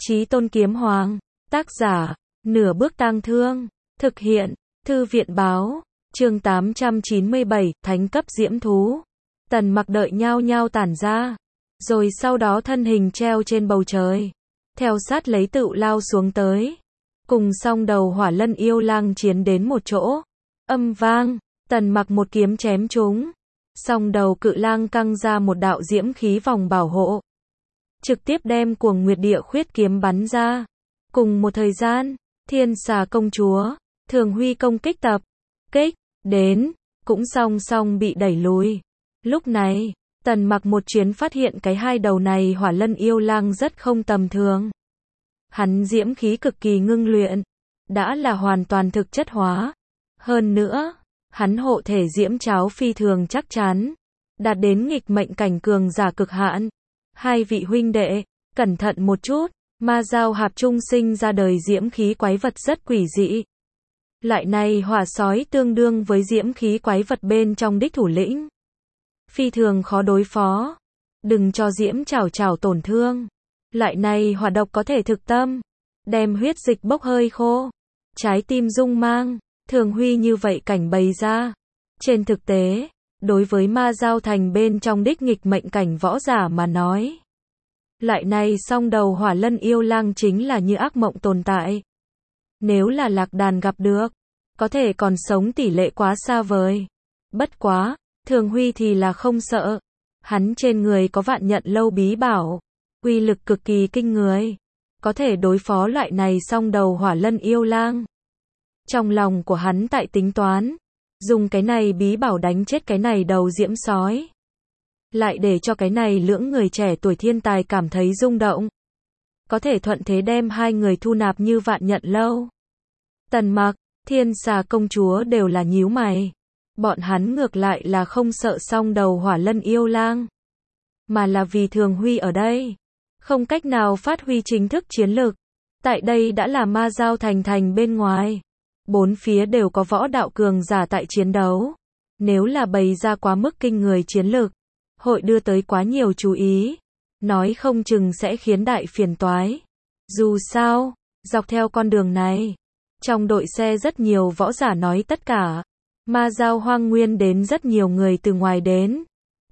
Chí Tôn Kiếm Hoàng. Tác giả, Nửa Bước Tang Thương. Thực hiện, Thư viện báo. Chương 897, Thánh cấp diễm thú. Tần Mặc đợi nhao nhao tản ra. Rồi sau đó thân hình treo trên bầu trời. Theo sát lấy tựu lao xuống tới. Cùng song đầu hỏa lân yêu lang chiến đến một chỗ. Âm vang, Tần Mặc một kiếm chém trúng. Song đầu cự lang căng ra một đạo diễm khí vòng bảo hộ. Trực tiếp đem Cuồng Nguyệt Địa Khuyết kiếm bắn ra. Cùng một thời gian, Thiên Xà công chúa, Thường Huy công kích tập kích đến, cũng song song bị đẩy lùi. Lúc này, Tần Mặc một chuyến phát hiện cái hai đầu này hỏa lân yêu lang rất không tầm thường. Hắn diễm khí cực kỳ ngưng luyện, đã là hoàn toàn thực chất hóa. Hơn nữa, hắn hộ thể diễm cháo phi thường chắc chắn, đạt đến nghịch mệnh cảnh cường giả cực hạn. Hai vị huynh đệ, cẩn thận một chút, ma giao hạp trung sinh ra đời diễm khí quái vật rất quỷ dị. Lại này hỏa sói tương đương với diễm khí quái vật bên trong đích thủ lĩnh. Phi thường khó đối phó. Đừng cho diễm chảo tổn thương. Lại này hỏa độc có thể thực tâm. Đem huyết dịch bốc hơi khô. Trái tim rung mang. Thường Huy như vậy cảnh bày ra. Trên thực tế, đối với ma giao thành bên trong đích nghịch mệnh cảnh võ giả mà nói. Lại này song đầu hỏa lân yêu lang chính là như ác mộng tồn tại. Nếu là lạc đàn gặp được, có thể còn sống tỷ lệ quá xa vời. Bất quá, Thường Huy thì là không sợ. Hắn trên người có vạn nhận lâu bí bảo. Uy lực cực kỳ kinh người. Có thể đối phó loại này song đầu hỏa lân yêu lang. Trong lòng của hắn tại tính toán. Dùng cái này bí bảo đánh chết cái này đầu diễm sói. Lại để cho cái này lưỡng người trẻ tuổi thiên tài cảm thấy rung động. Có thể thuận thế đem hai người thu nạp như vạn nhận lâu. Tần Mặc, Thiên Xà công chúa đều là nhíu mày. Bọn hắn ngược lại là không sợ song đầu hỏa lân yêu lang. Mà là vì Thường Huy ở đây. Không cách nào phát huy chính thức chiến lực. Tại đây đã là ma giao thành bên ngoài. Bốn phía đều có võ đạo cường giả tại chiến đấu. Nếu là bày ra quá mức kinh người chiến lực, hội đưa tới quá nhiều chú ý. Nói không chừng sẽ khiến đại phiền toái. Dù sao, dọc theo con đường này, trong đội xe rất nhiều võ giả nói tất cả. Ma giao hoang nguyên đến rất nhiều người từ ngoài đến.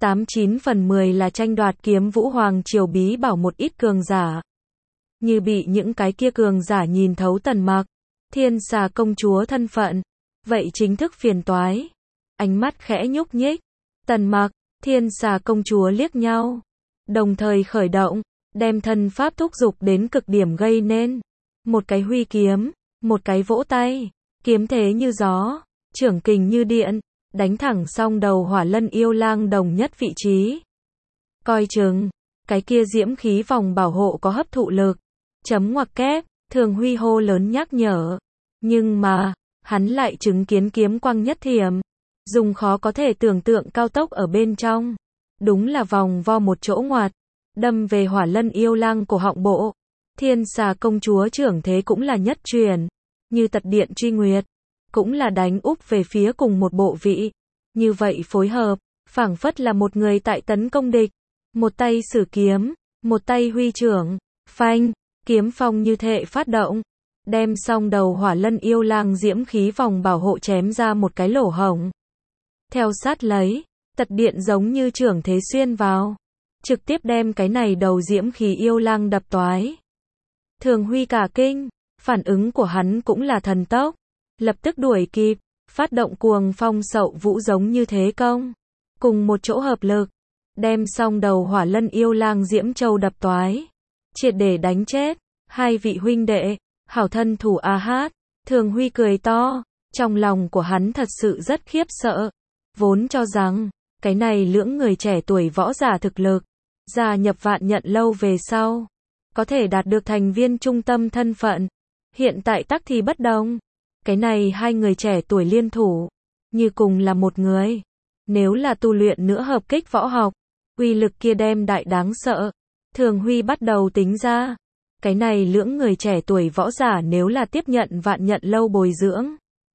89 phần 10 là tranh đoạt kiếm vũ hoàng triều bí bảo một ít cường giả. Như bị những cái kia cường giả nhìn thấu Tần Mặc, Thiên Xà công chúa thân phận. Vậy chính thức phiền toái. Ánh mắt khẽ nhúc nhích. Tần Mặc, Thiên Xà công chúa liếc nhau. Đồng thời khởi động, đem thân pháp thúc dục đến cực điểm gây nên. Một cái huy kiếm, một cái vỗ tay. Kiếm thế như gió, trưởng kình như điện, đánh thẳng song đầu hỏa lân yêu lang đồng nhất vị trí. Coi chừng, cái kia diễm khí vòng bảo hộ có hấp thụ lực. Chấm ngoặc kép, Thường Huy hô lớn nhắc nhở. Nhưng mà, hắn lại chứng kiến kiếm quang nhất thiểm. Dùng khó có thể tưởng tượng cao tốc ở bên trong. Đúng là vòng vo một chỗ ngoặt. Đâm về hỏa lân yêu lang cổ họng bộ. Thiên Xà công chúa trưởng thế cũng là nhất truyền. Như tật điện truy nguyệt. Cũng là đánh úp về phía cùng một bộ vị. Như vậy phối hợp, phảng phất là một người tại tấn công địch. Một tay sử kiếm, một tay huy trưởng. Phanh, kiếm phong như thệ phát động. Đem song đầu hỏa lân yêu lang diễm khí vòng bảo hộ chém ra một cái lỗ hổng. Theo sát lấy, tật điện giống như trưởng thế xuyên vào. Trực tiếp đem cái này đầu diễm khí yêu lang đập toái. Thường Huy cả kinh, phản ứng của hắn cũng là thần tốc. Lập tức đuổi kịp, phát động cuồng phong sậu vũ giống như thế công. Cùng một chỗ hợp lực, đem song đầu hỏa lân yêu lang diễm châu đập toái. Triệt để đánh chết, hai vị huynh đệ, hảo thân thủ a hát. Thường Huy cười to, trong lòng của hắn thật sự rất khiếp sợ. Vốn cho rằng, cái này lưỡng người trẻ tuổi võ giả thực lực, gia nhập vạn nhận lâu về sau, có thể đạt được thành viên trung tâm thân phận. Hiện tại tắc thì bất đồng. Cái này hai người trẻ tuổi liên thủ, như cùng là một người. Nếu là tu luyện nữa hợp kích võ học, uy lực kia đem đại đáng sợ. Thường Huy bắt đầu tính ra, cái này lưỡng người trẻ tuổi võ giả nếu là tiếp nhận vạn nhận lâu bồi dưỡng.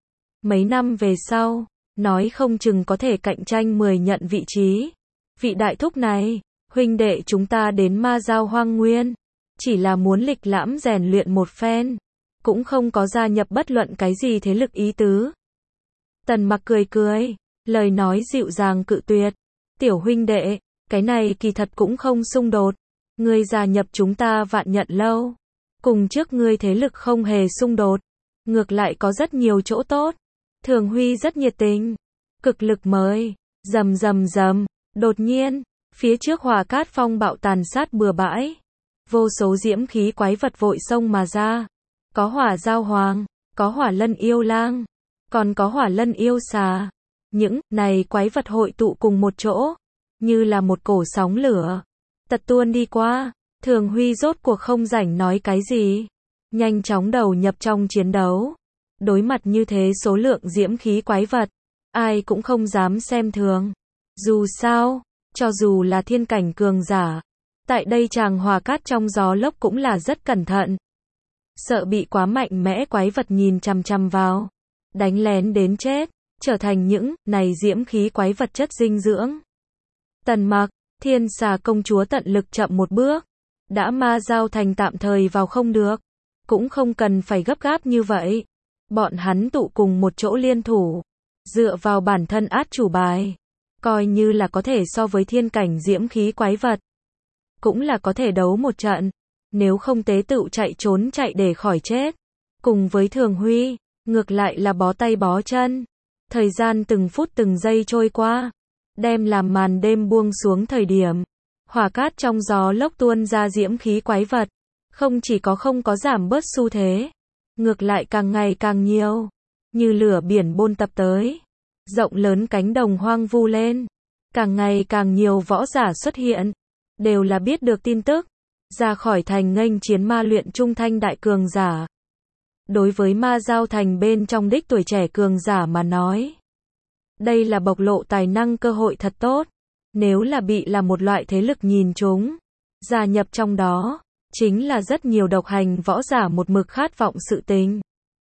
Mấy năm về sau, nói không chừng có thể cạnh tranh 10 nhận vị trí. Vị đại thúc này, huynh đệ chúng ta đến ma giao hoang nguyên. chỉ là muốn lịch lãm rèn luyện một phen, cũng không có gia nhập bất luận cái gì thế lực ý tứ. Tần Mặc cười cười, lời nói dịu dàng cự tuyệt. Tiểu huynh đệ, cái này kỳ thật cũng không xung đột. Ngươi gia nhập chúng ta Vạn Nhận Lâu, cùng trước ngươi thế lực không hề xung đột, ngược lại có rất nhiều chỗ tốt. Thường Huy rất nhiệt tình, cực lực mời, rầm rầm rầm, đột nhiên, phía trước Hỏa Cát phong bạo tàn sát bừa bãi, vô số diễm khí quái vật vội xông mà ra, có Hỏa Giao Hoàng, có Hỏa Lân Yêu Lang, còn có Hỏa Lân Yêu Xà. Những này quái vật hội tụ cùng một chỗ, như là một cổ sóng lửa, tật tuôn đi qua. Thường Huy rốt cuộc không rảnh nói cái gì, nhanh chóng đầu nhập trong chiến đấu. Đối mặt như thế số lượng diễm khí quái vật, ai cũng không dám xem thường. Dù sao, cho dù là thiên cảnh cường giả, tại đây chàng Hỏa Cát trong gió lốc cũng là rất cẩn thận. Sợ bị quá mạnh mẽ quái vật nhìn chằm chằm vào, đánh lén đến chết, trở thành những này diễm khí quái vật chất dinh dưỡng. Tần Mặc, Thiên Xà công chúa tận lực chậm một bước, đã Ma Giao Thành tạm thời vào không được, cũng không cần phải gấp gáp như vậy. Bọn hắn tụ cùng một chỗ liên thủ, dựa vào bản thân át chủ bài, coi như là có thể so với thiên cảnh diễm khí quái vật, cũng là có thể đấu một trận, nếu không tế tựu chạy trốn chạy để khỏi chết. Cùng với Thường Huy, ngược lại là bó tay bó chân. Thời gian từng phút từng giây trôi qua, đem làm màn đêm buông xuống thời điểm, Hỏa Cát trong gió lốc tuôn ra diễm khí quái vật, không chỉ có không có giảm bớt xu thế, ngược lại càng ngày càng nhiều, như lửa biển bôn tập tới, rộng lớn cánh đồng hoang vu lên, càng ngày càng nhiều võ giả xuất hiện, đều là biết được tin tức, ra khỏi thành nghênh chiến ma luyện trung thanh đại cường giả. Đối với Ma Giao Thành bên trong đích tuổi trẻ cường giả mà nói, đây là bộc lộ tài năng cơ hội thật tốt. Nếu là bị là một loại thế lực nhìn chúng, gia nhập trong đó, chính là rất nhiều độc hành võ giả một mực khát vọng sự tình.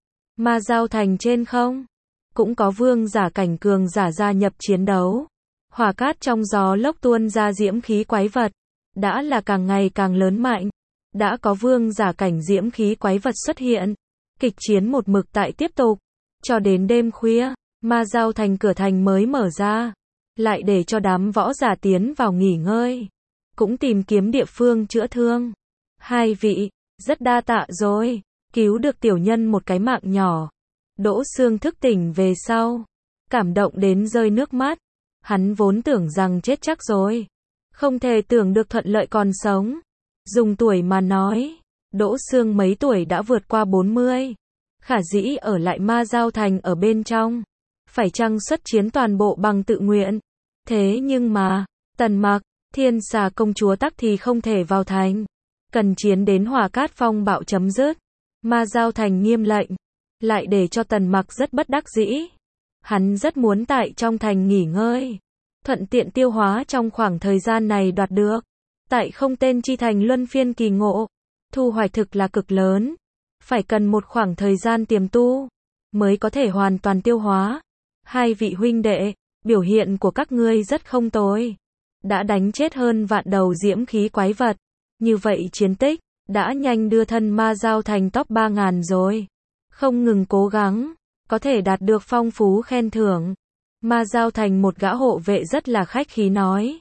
Ma Giao Thành trên không, cũng có vương giả cảnh cường giả gia nhập chiến đấu. Hỏa Cát trong gió lốc tuôn ra diễm khí quái vật, đã là càng ngày càng lớn mạnh. Đã có vương giả cảnh diễm khí quái vật xuất hiện. Kịch chiến một mực tại tiếp tục, cho đến đêm khuya, Ma Giao Thành cửa thành mới mở ra, lại để cho đám võ giả tiến vào nghỉ ngơi, cũng tìm kiếm địa phương chữa thương. Hai vị, rất đa tạ rồi, cứu được tiểu nhân một cái mạng nhỏ. Đỗ Xương thức tỉnh về sau, cảm động đến rơi nước mắt. Hắn vốn tưởng rằng chết chắc rồi, không thể tưởng được thuận lợi còn sống. Dùng tuổi mà nói, Đỗ Xương mấy tuổi đã vượt qua 40, khả dĩ ở lại Ma Giao Thành ở bên trong, phải chăng xuất chiến toàn bộ bằng tự nguyện. Thế nhưng mà, Tần Mặc, Thiên Xà công chúa tắc thì không thể vào thành, cần chiến đến Hỏa Cát phong bạo chấm dứt. Ma Giao Thành nghiêm lệnh, lại để cho Tần Mặc rất bất đắc dĩ. Hắn rất muốn tại trong thành nghỉ ngơi, thuận tiện tiêu hóa trong khoảng thời gian này đoạt được tại không tên chi thành luân phiên kỳ ngộ, thu hoạch thực là cực lớn, phải cần một khoảng thời gian tiềm tu mới có thể hoàn toàn tiêu hóa. Hai vị huynh đệ, biểu hiện của các ngươi rất không tồi, đã đánh chết hơn vạn đầu diễm khí quái vật, như vậy chiến tích đã nhanh đưa thân Ma Giao Thành top 3000 rồi, không ngừng cố gắng, có thể đạt được phong phú khen thưởng. Ma Giao Thành một gã hộ vệ rất là khách khí nói.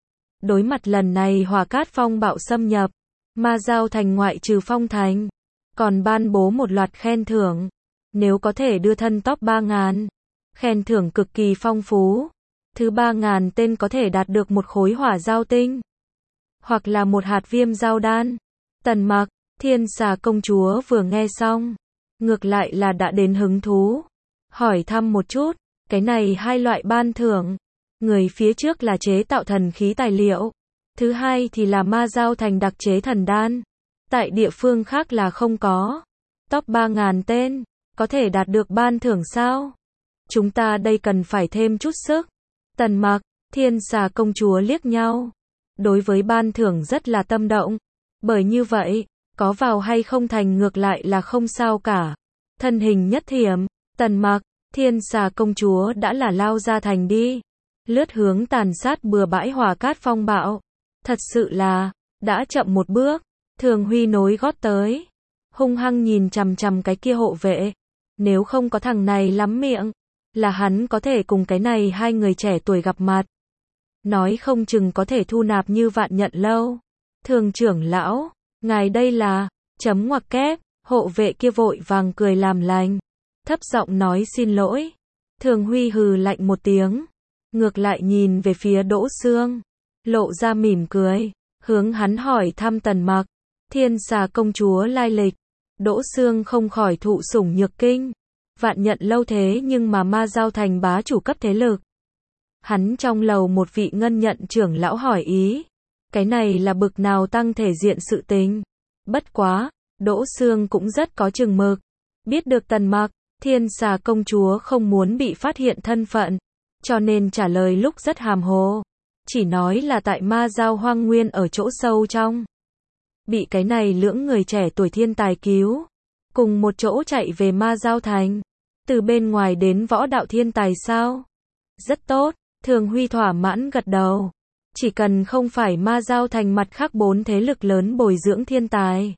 Đối mặt lần này Hỏa Cát phong bạo xâm nhập, Ma Giao Thành ngoại trừ phong thành, còn ban bố một loạt khen thưởng. Nếu có thể đưa thân top 3000, khen thưởng cực kỳ phong phú. Thứ 3000 tên có thể đạt được một khối hỏa giao tinh, hoặc là một hạt viêm giao đan. Tần Mặc, Thiên Xà công chúa vừa nghe xong, ngược lại là đã đến hứng thú, hỏi thăm một chút, cái này hai loại ban thưởng, người phía trước là chế tạo thần khí tài liệu, thứ hai thì là Ma Giao Thành đặc chế thần đan, tại địa phương khác là không có. Top 3000 tên, có thể đạt được ban thưởng sao? Chúng ta đây cần phải thêm chút sức. Tần Mặc, Thiên Xà công chúa liếc nhau, đối với ban thưởng rất là tâm động, bởi như vậy, có vào hay không thành ngược lại là không sao cả. Thân hình nhất thiểm, Tần Mặc, Thiên Xà công chúa đã là lao ra thành đi, lướt hướng tàn sát bừa bãi Hỏa Cát phong bạo. Thật sự là, đã chậm một bước, Thường Huy nối gót tới, hung hăng nhìn chằm chằm cái kia hộ vệ. Nếu không có thằng này lắm miệng, là hắn có thể cùng cái này hai người trẻ tuổi gặp mặt. Nói không chừng có thể thu nạp như Vạn Nhận Lâu. Thường trưởng lão, ngài đây là, chấm ngoặc kép, hộ vệ kia vội vàng cười làm lành. Thấp giọng nói xin lỗi. Thường Huy hừ lạnh một tiếng. Ngược lại nhìn về phía Đỗ Xương. Lộ ra mỉm cười. Hướng hắn hỏi thăm Tần Mặc. Thiên Xà công chúa lai lịch. Đỗ Xương không khỏi thụ sủng nhược kinh. Vạn Nhận Lâu thế nhưng mà Ma Giao Thành bá chủ cấp thế lực. Hắn trong lầu một vị ngân nhận trưởng lão hỏi ý. Cái này là bực nào tăng thể diện sự tình. Bất quá, Đỗ Xương cũng rất có chừng mực. Biết được Tần Mặc, Thiên Xà công chúa không muốn bị phát hiện thân phận. Cho nên trả lời lúc rất hàm hồ. Chỉ nói là tại Ma Giao Hoang Nguyên ở chỗ sâu trong. Bị cái này lưỡng người trẻ tuổi thiên tài cứu. Cùng một chỗ chạy về Ma Giao Thành. Từ bên ngoài đến võ đạo thiên tài sao? Rất tốt, Thường Huy thỏa mãn gật đầu. Chỉ cần không phải Ma Giao Thành mặt khác 4 thế lực lớn bồi dưỡng thiên tài.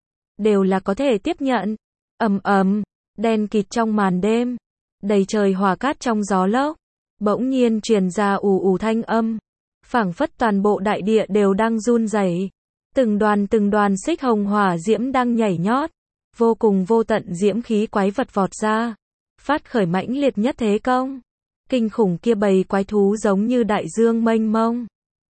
Đều là có thể tiếp nhận. Ầm ầm, đen kịt trong màn đêm. Đầy trời hỏa cát trong gió lốc. Bỗng nhiên truyền ra ù ù thanh âm. Phảng phất toàn bộ đại địa đều đang run rẩy. Từng đoàn xích hồng hỏa diễm đang nhảy nhót. Vô cùng vô tận diễm khí quái vật vọt ra. Phát khởi mãnh liệt nhất thế công. Kinh khủng kia bầy quái thú giống như đại dương mênh mông.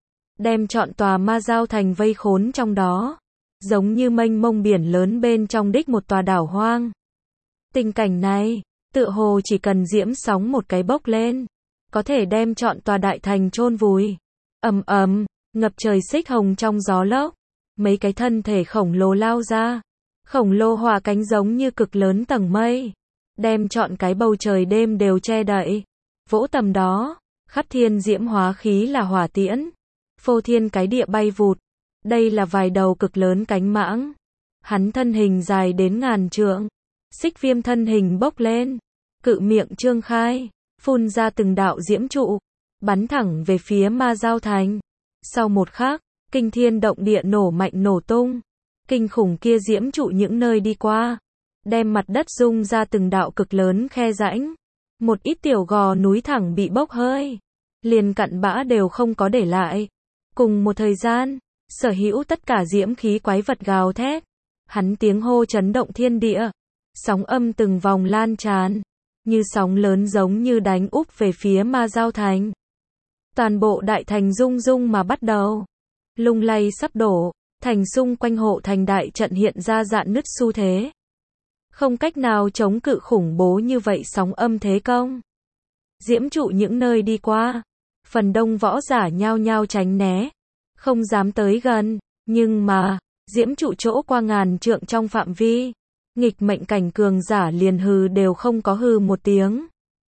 Đem trọn tòa Ma Giao Thành vây khốn trong đó. Giống như mênh mông biển lớn bên trong đích một tòa đảo hoang. Tình cảnh này, tựa hồ chỉ cần diễm sóng một cái bốc lên. Có thể đem trọn tòa đại thành chôn vùi. Ầm ầm, ngập trời xích hồng trong gió lốc. Mấy cái thân thể khổng lồ lao ra. Khổng lồ hỏa cánh giống như cực lớn tầng mây. Đem trọn cái bầu trời đêm đều che đậy. Vỗ tầm đó, khắp thiên diễm hóa khí là hỏa tiễn. Phô thiên cái địa bay vụt. Đây là vài đầu cực lớn cánh mãng. Hắn thân hình dài đến ngàn trượng. Xích viêm thân hình bốc lên. Cự miệng trương khai. Phun ra từng đạo diễm trụ. Bắn thẳng về phía Ma Giao Thành. Sau một khắc, kinh thiên động địa nổ mạnh nổ tung. Kinh khủng kia diễm trụ những nơi đi qua. Đem mặt đất rung ra từng đạo cực lớn khe rãnh. Một ít tiểu gò núi thẳng bị bốc hơi. Liền cặn bã đều không có để lại. Cùng một thời gian, sở hữu tất cả diễm khí quái vật gào thét. Hắn tiếng hô chấn động thiên địa. Sóng âm từng vòng lan tràn. Như sóng lớn giống như đánh úp về phía Ma Giao Thành. Toàn bộ đại thành rung rung mà bắt đầu. Lung lay sắp đổ. Thành xung quanh hộ thành đại trận hiện ra rạn nứt xu thế. Không cách nào chống cự khủng bố như vậy sóng âm thế công. Diễm trụ những nơi đi qua. Phần đông võ giả nhao nhao tránh né. Không dám tới gần. Nhưng mà, diễm trụ chỗ qua ngàn trượng trong phạm vi. Nghịch mệnh cảnh cường giả liền hừ đều không có hừ một tiếng.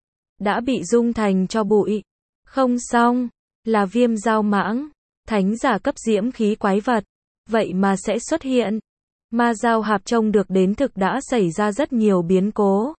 Đã bị rung thành cho bụi. Không xong, là Viêm Dao Mãng. Thánh giả cấp diễm khí quái vật. Vậy mà sẽ xuất hiện. Ma Giao Hạp trông được đến thực đã xảy ra rất nhiều biến cố.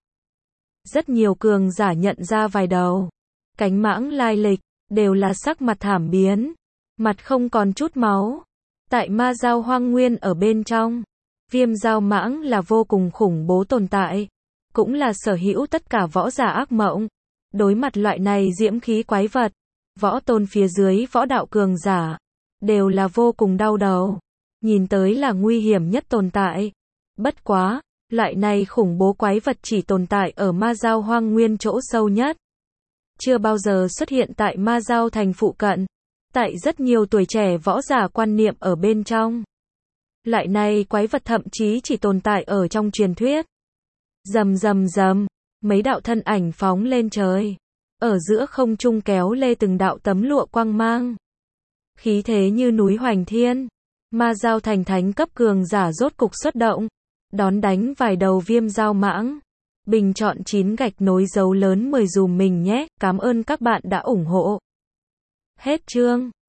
Rất nhiều cường giả nhận ra vài đầu. Cánh mãng lai lịch, đều là sắc mặt thảm biến. Mặt không còn chút máu. Tại Ma Giao Hoang Nguyên ở bên trong. Viêm Dao Mãng là vô cùng khủng bố tồn tại. Cũng là sở hữu tất cả võ giả ác mộng. Đối mặt loại này diễm khí quái vật. Võ tôn phía dưới võ đạo cường giả. Đều là vô cùng đau đầu. Nhìn tới là nguy hiểm nhất tồn tại. Bất quá, loại này khủng bố quái vật chỉ tồn tại ở Ma Giao Hoang Nguyên chỗ sâu nhất. Chưa bao giờ xuất hiện tại Ma Giao Thành phụ cận. Tại rất nhiều tuổi trẻ võ giả quan niệm ở bên trong. Loại này quái vật thậm chí chỉ tồn tại ở trong truyền thuyết. Rầm rầm rầm, mấy đạo thân ảnh phóng lên trời. Ở giữa không trung kéo lê từng đạo tấm lụa quang mang. Khí thế như núi hoành thiên. Ma Giao Thành thánh cấp cường giả rốt cục xuất động. Đón đánh vài đầu Viêm Dao Mãng. Bình chọn 9 gạch nối dấu lớn 10 dùm mình nhé. Cảm ơn các bạn đã ủng hộ. Hết chương.